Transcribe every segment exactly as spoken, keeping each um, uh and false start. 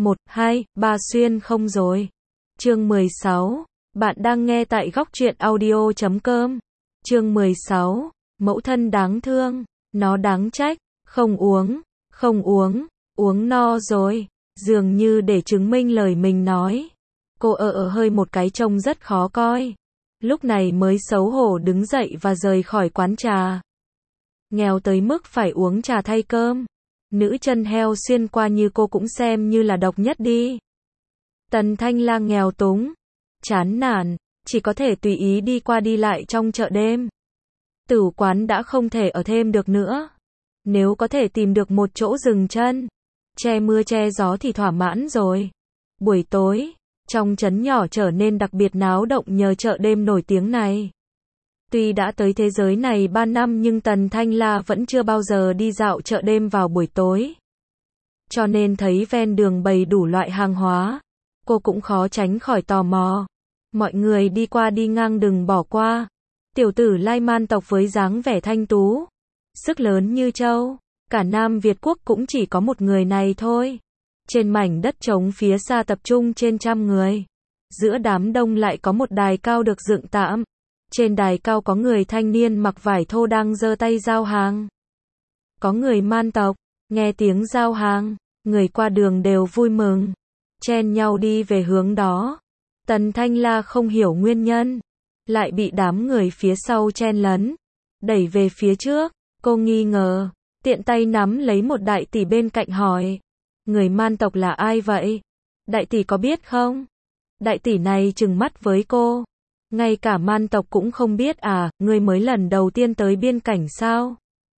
một, hai, ba xuyên không rồi. Chương mười sáu. Bạn đang nghe tại góc truyện audio chấm com. Chương mười sáu. Mẫu thân đáng thương, nó đáng trách, không uống, không uống, uống no rồi, dường như để chứng minh lời mình nói. Cô ở ở hơi một cái trông rất khó coi. Lúc này mới xấu hổ đứng dậy và rời khỏi quán trà. Nghèo tới mức phải uống trà thay cơm. Nữ chân heo xuyên qua như cô cũng xem như là độc nhất đi. Tần Thanh Lang nghèo túng, chán nản, chỉ có thể tùy ý đi qua đi lại trong chợ đêm. Tử quán đã không thể ở thêm được nữa. Nếu có thể tìm được một chỗ dừng chân, che mưa che gió thì thỏa mãn rồi. Buổi tối, trong trấn nhỏ trở nên đặc biệt náo động nhờ chợ đêm nổi tiếng này. Tuy đã tới thế giới này ba năm nhưng Tần Thanh La vẫn chưa bao giờ đi dạo chợ đêm vào buổi tối. Cho nên thấy ven đường bày đủ loại hàng hóa, cô cũng khó tránh khỏi tò mò. Mọi người đi qua đi ngang đừng bỏ qua. Tiểu tử Lai Man tộc với dáng vẻ thanh tú, sức lớn như trâu, cả Nam Việt quốc cũng chỉ có một người này thôi. Trên mảnh đất trống phía xa tập trung trên trăm người. Giữa đám đông lại có một đài cao được dựng tạm. Trên đài cao có người thanh niên mặc vải thô đang giơ tay giao hàng. Có người Man tộc, nghe tiếng giao hàng, người qua đường đều vui mừng, chen nhau đi về hướng đó. Tần Thanh La không hiểu nguyên nhân, lại bị đám người phía sau chen lấn, đẩy về phía trước. Cô nghi ngờ, tiện tay nắm lấy một đại tỷ bên cạnh hỏi, người Man tộc là ai vậy? Đại tỷ có biết không? Đại tỷ này trừng mắt với cô. Ngay cả Man tộc cũng không biết à, ngươi mới lần đầu tiên tới biên cảnh sao?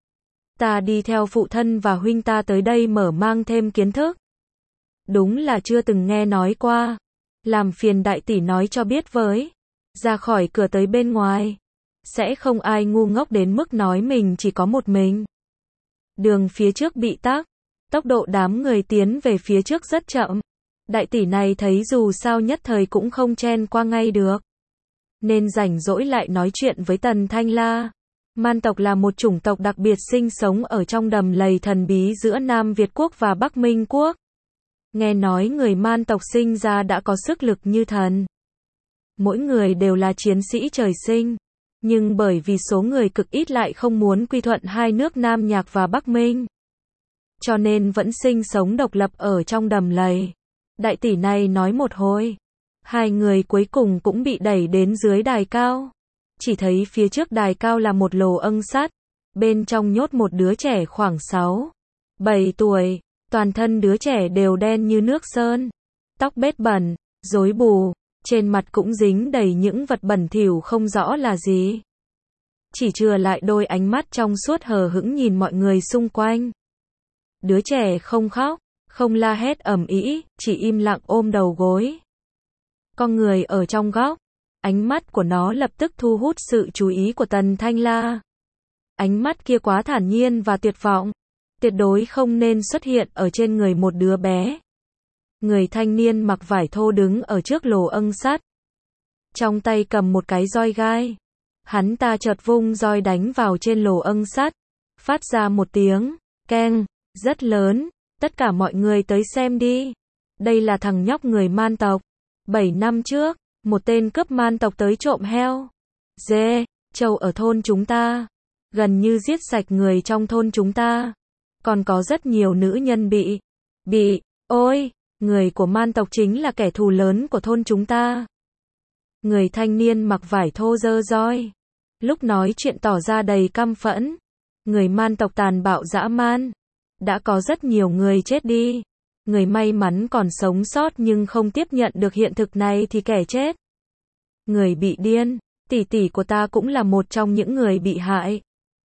Ta đi theo phụ thân và huynh ta tới đây mở mang thêm kiến thức. Đúng là chưa từng nghe nói qua. Làm phiền đại tỷ nói cho biết với. Ra khỏi cửa tới bên ngoài. Sẽ không ai ngu ngốc đến mức nói mình chỉ có một mình. Đường phía trước bị tắc. Tốc độ đám người tiến về phía trước rất chậm. Đại tỷ này thấy dù sao nhất thời cũng không chen qua ngay được. Nên rảnh rỗi lại nói chuyện với Tần Thanh La. Man tộc là một chủng tộc đặc biệt sinh sống ở trong đầm lầy thần bí giữa Nam Việt quốc và Bắc Minh quốc. Nghe nói người Man tộc sinh ra đã có sức lực như thần. Mỗi người đều là chiến sĩ trời sinh. Nhưng bởi vì số người cực ít lại không muốn quy thuận hai nước Nam Nhạc và Bắc Minh. Cho nên vẫn sinh sống độc lập ở trong đầm lầy. Đại tỷ này nói một hồi. Hai người cuối cùng cũng bị đẩy đến dưới đài cao. Chỉ thấy phía trước đài cao là một lồ âng sắt. Bên trong nhốt một đứa trẻ khoảng sáu, bảy tuổi. Toàn thân đứa trẻ đều đen như nước sơn. Tóc bết bẩn, rối bù. Trên mặt cũng dính đầy những vật bẩn thỉu không rõ là gì. Chỉ chừa lại đôi ánh mắt trong suốt hờ hững nhìn mọi người xung quanh. Đứa trẻ không khóc, không la hét ầm ĩ, chỉ im lặng ôm đầu gối. Con người ở trong góc, ánh mắt của nó lập tức thu hút sự chú ý của Tần Thanh La. Ánh mắt kia quá thản nhiên và tuyệt vọng, tuyệt đối không nên xuất hiện ở trên người một đứa bé. Người thanh niên mặc vải thô đứng ở trước lồ âng sắt, trong tay cầm một cái roi gai. Hắn ta chợt vung roi đánh vào trên lồ âng sắt, phát ra một tiếng keng rất lớn. Tất cả mọi người tới xem đi. Đây là thằng nhóc người Man tộc. Bảy năm trước, một tên cướp Man tộc tới trộm heo, dê, trâu ở thôn chúng ta. Gần như giết sạch người trong thôn chúng ta. Còn có rất nhiều nữ nhân bị, bị, ôi, người của Man tộc chính là kẻ thù lớn của thôn chúng ta. Người thanh niên mặc vải thô giơ roi. Lúc nói chuyện tỏ ra đầy căm phẫn. Người Man tộc tàn bạo dã man. Đã có rất nhiều người chết đi. Người may mắn còn sống sót nhưng không tiếp nhận được hiện thực này thì kẻ chết. Người bị điên, tỷ tỷ của ta cũng là một trong những người bị hại.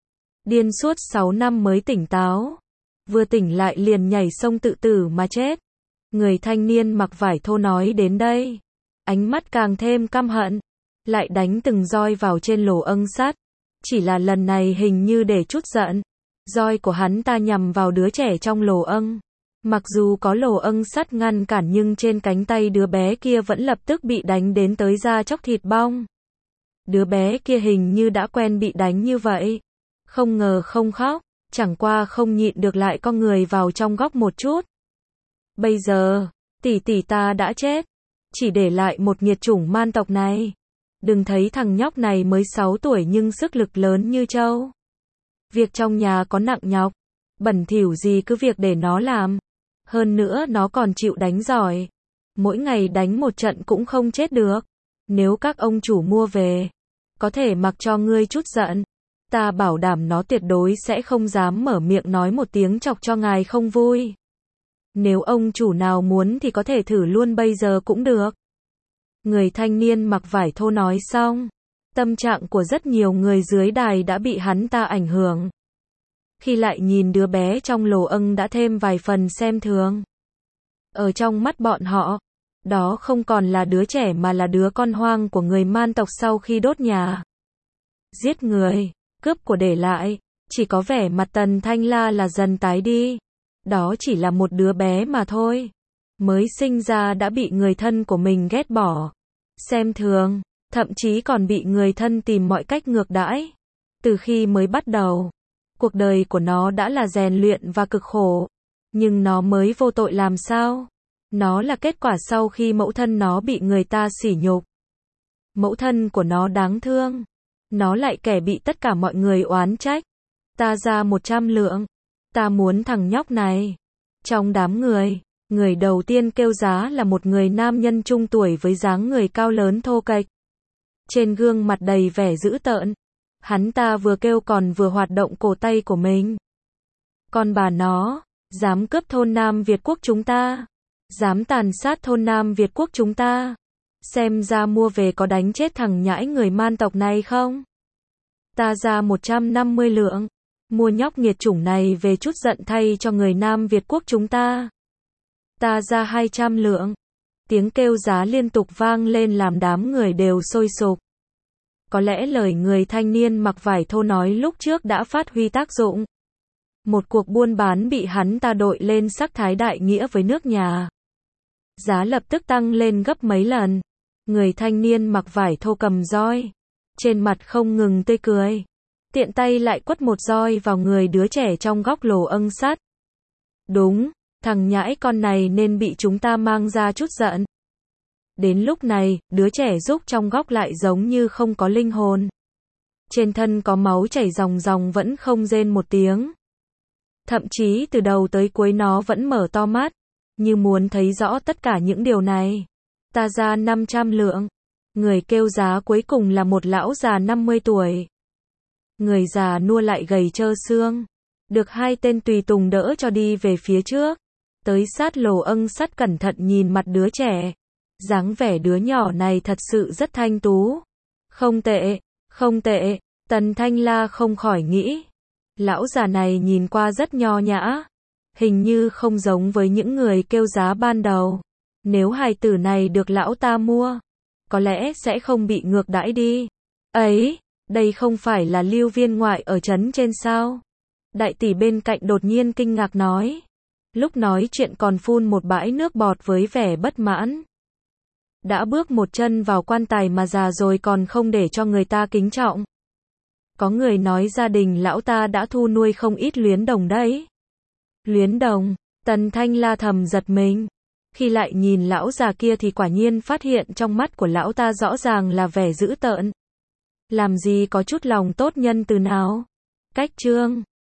Điên suốt sáu năm mới tỉnh táo. Vừa tỉnh lại liền nhảy sông tự tử mà chết. Người thanh niên mặc vải thô nói đến đây. Ánh mắt càng thêm căm hận. Lại đánh từng roi vào trên lồ âng sắt. Chỉ là lần này hình như để chút giận. Roi của hắn ta nhằm vào đứa trẻ trong lồ âng. Mặc dù có lồ âng sắt ngăn cản nhưng trên cánh tay đứa bé kia vẫn lập tức bị đánh đến tới da chóc thịt bong. Đứa bé kia hình như đã quen bị đánh như vậy. Không ngờ không khóc, chẳng qua không nhịn được lại con người vào trong góc một chút. Bây giờ, Tỷ tỷ ta đã chết, chỉ để lại một nghiệt chủng man tộc này. Đừng thấy thằng nhóc này mới sáu tuổi nhưng sức lực lớn như trâu. Việc trong nhà có nặng nhọc, bẩn thỉu gì cứ việc để nó làm. Hơn nữa nó còn chịu đánh giỏi. Mỗi ngày đánh một trận cũng không chết được. Nếu các ông chủ mua về, có thể mặc cho ngươi chút giận. Ta bảo đảm nó tuyệt đối sẽ không dám mở miệng nói một tiếng chọc cho ngài không vui. Nếu ông chủ nào muốn thì có thể thử luôn bây giờ cũng được. Người thanh niên mặc vải thô nói xong. Tâm trạng của rất nhiều người dưới đài đã bị hắn ta ảnh hưởng. Khi lại nhìn đứa bé trong lồ âng đã thêm vài phần xem thường. Ở trong mắt bọn họ, đó không còn là đứa trẻ mà là đứa con hoang của người man tộc sau khi đốt nhà. Giết người, cướp của để lại, chỉ có vẻ mặt Tần Thanh La là dần tái đi. Đó chỉ là một đứa bé mà thôi. Mới sinh ra đã bị người thân của mình ghét bỏ, xem thường, thậm chí còn bị người thân tìm mọi cách ngược đãi. Từ khi mới bắt đầu, cuộc đời của nó đã là rèn luyện và cực khổ. Nhưng nó mới vô tội làm sao? Nó là kết quả sau khi mẫu thân nó bị người ta sỉ nhục. Mẫu thân của nó đáng thương. Nó lại kẻ bị tất cả mọi người oán trách. Ta ra một trăm lượng. Ta muốn thằng nhóc này. Trong đám người, người đầu tiên kêu giá là một người nam nhân trung tuổi với dáng người cao lớn thô kệch. Trên gương mặt đầy vẻ dữ tợn. Hắn ta vừa kêu còn vừa hoạt động cổ tay của mình. Con bà nó, dám cướp thôn Nam Việt Quốc chúng ta. Dám tàn sát thôn Nam Việt Quốc chúng ta. Xem ra mua về có đánh chết thằng nhãi người man tộc này không? Ta ra một trăm năm mươi lượng. Mua nhóc nghiệt chủng này về chút giận thay cho người Nam Việt Quốc chúng ta. Ta ra hai trăm lượng. Tiếng kêu giá liên tục vang lên làm đám người đều sôi sục. Có lẽ lời người thanh niên mặc vải thô nói lúc trước đã phát huy tác dụng. Một cuộc buôn bán bị hắn ta đội lên sắc thái đại nghĩa với nước nhà. Giá lập tức tăng lên gấp mấy lần. Người thanh niên mặc vải thô cầm roi. Trên mặt không ngừng tươi cười. Tiện tay lại quất một roi vào người đứa trẻ trong góc lồ âng sắt. Đúng, thằng nhãi con này nên bị chúng ta mang ra chút giận. Đến lúc này, đứa trẻ rúc trong góc lại giống như không có linh hồn. Trên thân có máu chảy ròng ròng vẫn không rên một tiếng. Thậm chí từ đầu tới cuối nó vẫn mở to mắt, như muốn thấy rõ tất cả những điều này. Ta ra năm trăm lượng. Người kêu giá cuối cùng là một lão già năm mươi tuổi. Người già nua lại gầy trơ xương. Được hai tên tùy tùng đỡ cho đi về phía trước. Tới sát lồ âng sắt cẩn thận nhìn mặt đứa trẻ. Dáng vẻ đứa nhỏ này thật sự rất thanh tú. Không tệ, không tệ, Tần Thanh La không khỏi nghĩ. Lão già này nhìn qua rất nho nhã. Hình như không giống với những người kêu giá ban đầu. Nếu hài tử này được lão ta mua, có lẽ sẽ không bị ngược đãi đi. Ấy, đây không phải là Lưu Viên ngoại ở trấn trên sao? Đại tỷ bên cạnh đột nhiên kinh ngạc nói. Lúc nói chuyện còn phun một bãi nước bọt với vẻ bất mãn. Đã bước một chân vào quan tài mà già rồi còn không để cho người ta kính trọng. Có người nói gia đình lão ta đã thu nuôi không ít luyến đồng đấy. Luyến đồng, Tần Thanh La thầm giật mình. Khi lại nhìn lão già kia thì quả nhiên phát hiện trong mắt của lão ta rõ ràng là vẻ dữ tợn. Làm gì có chút lòng tốt nhân từ nào. Cách chương